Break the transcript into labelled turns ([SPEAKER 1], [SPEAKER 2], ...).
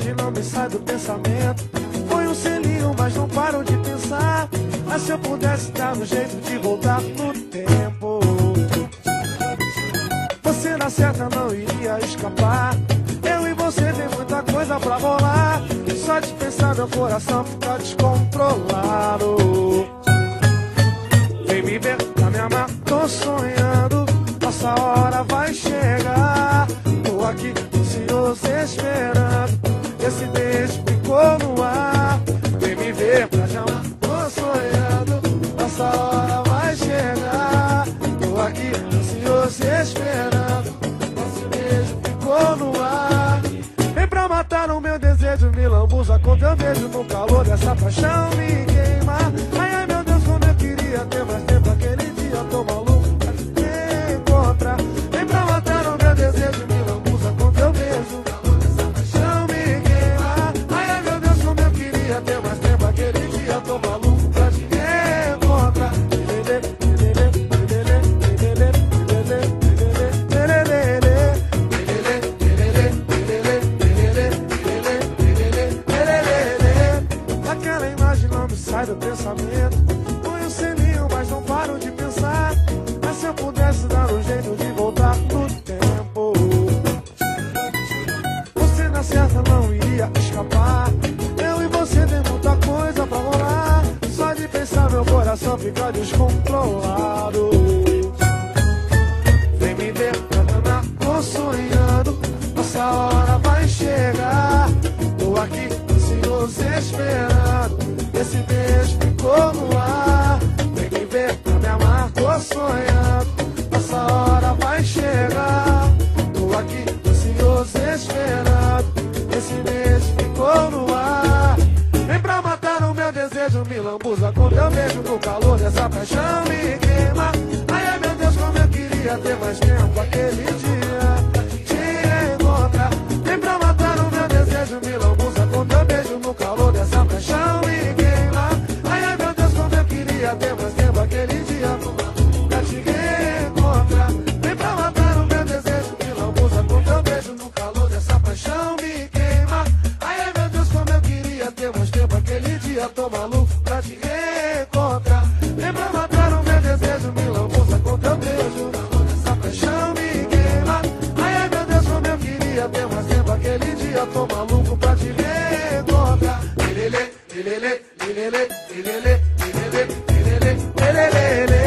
[SPEAKER 1] imagem não me sai do pensamento. Foi um selinho, mas não paro de pensar. Mas se eu pudesse dar um jeito de voltar no tempo, você na certa não iria escapar. Eu e você tem muita coisa pra rolar. Só de pensar meu coração fica descontrolado. Vem me ver pra me amar, tô sonhando. Nossa hora vai chegar. Tô aqui ansioso esperando. Esse beijo ficou no ar. Vem me ver pra te amar, tô sonhando. Nossa hora vai chegar. Tô aqui ansioso esperando. Esse beijo ficou no ar. Vem pra matar o meu desejo, me lambuza com teu beijo. No calor dessa paixão me queima. Ai, ai meu Deus, como eu queria ter mais tempo. Aquele dia tô maluco pra te encontrar. Vem pra matar o meu desejo, me lambuza com teu beijo. No calor dessa paixão me queima. Ai, ai meu Deus, como eu queria ter mais tempo. Aquele dia tô maluco pra te encontrar. Aquela imagem não me sai do pensamento. Foi um selinho, mas não paro de pensar. Mas se eu pudesse dar um jeito de voltar no tempo, você na certa não iria escapar. Eu e você tem muita coisa pra rolar. Só de pensar meu coração fica descontrolado. Vem me ver pra me amar, tô sonhando. Nossa hora vai chegar. Tô aqui ansioso esperando. Esse beijo ficou no ar. Vem me ver pra me amar, tô sonhando. Nossa hora vai chegar. Tô aqui ansioso esperando. Esse beijo ficou no ar. Vem pra matar o meu desejo, me lambuza com teu beijo. No calor dessa paixão me queima. Ai, ai meu Deus, como eu queria ter mais tempo. Aquele dia te encontrar. Vem pra matar o meu desejo, me lambuza com teu beijo. No calor dessa paixão me queima. Ai, ai meu Deus, como eu queria ter mais tempo. Aquele dia pra te encontrar. Vem pra matar o meu desejo, me lambuza com teu beijo. No calor dessa paixão me queima. Ai, ai meu Deus, como eu queria ter mais tempo. Aquele dia tô maluco pra te encontrar. Vem pra matar o meu desejo, me lambuza com teu beijo. No calor dessa paixão me queima. Ai, ai meu Deus, como eu queria ter mais tempo. Aquele dia tô maluco pra te encontrar. Lelele, lelele, lelele, lelele, lelele, lelele, lelele.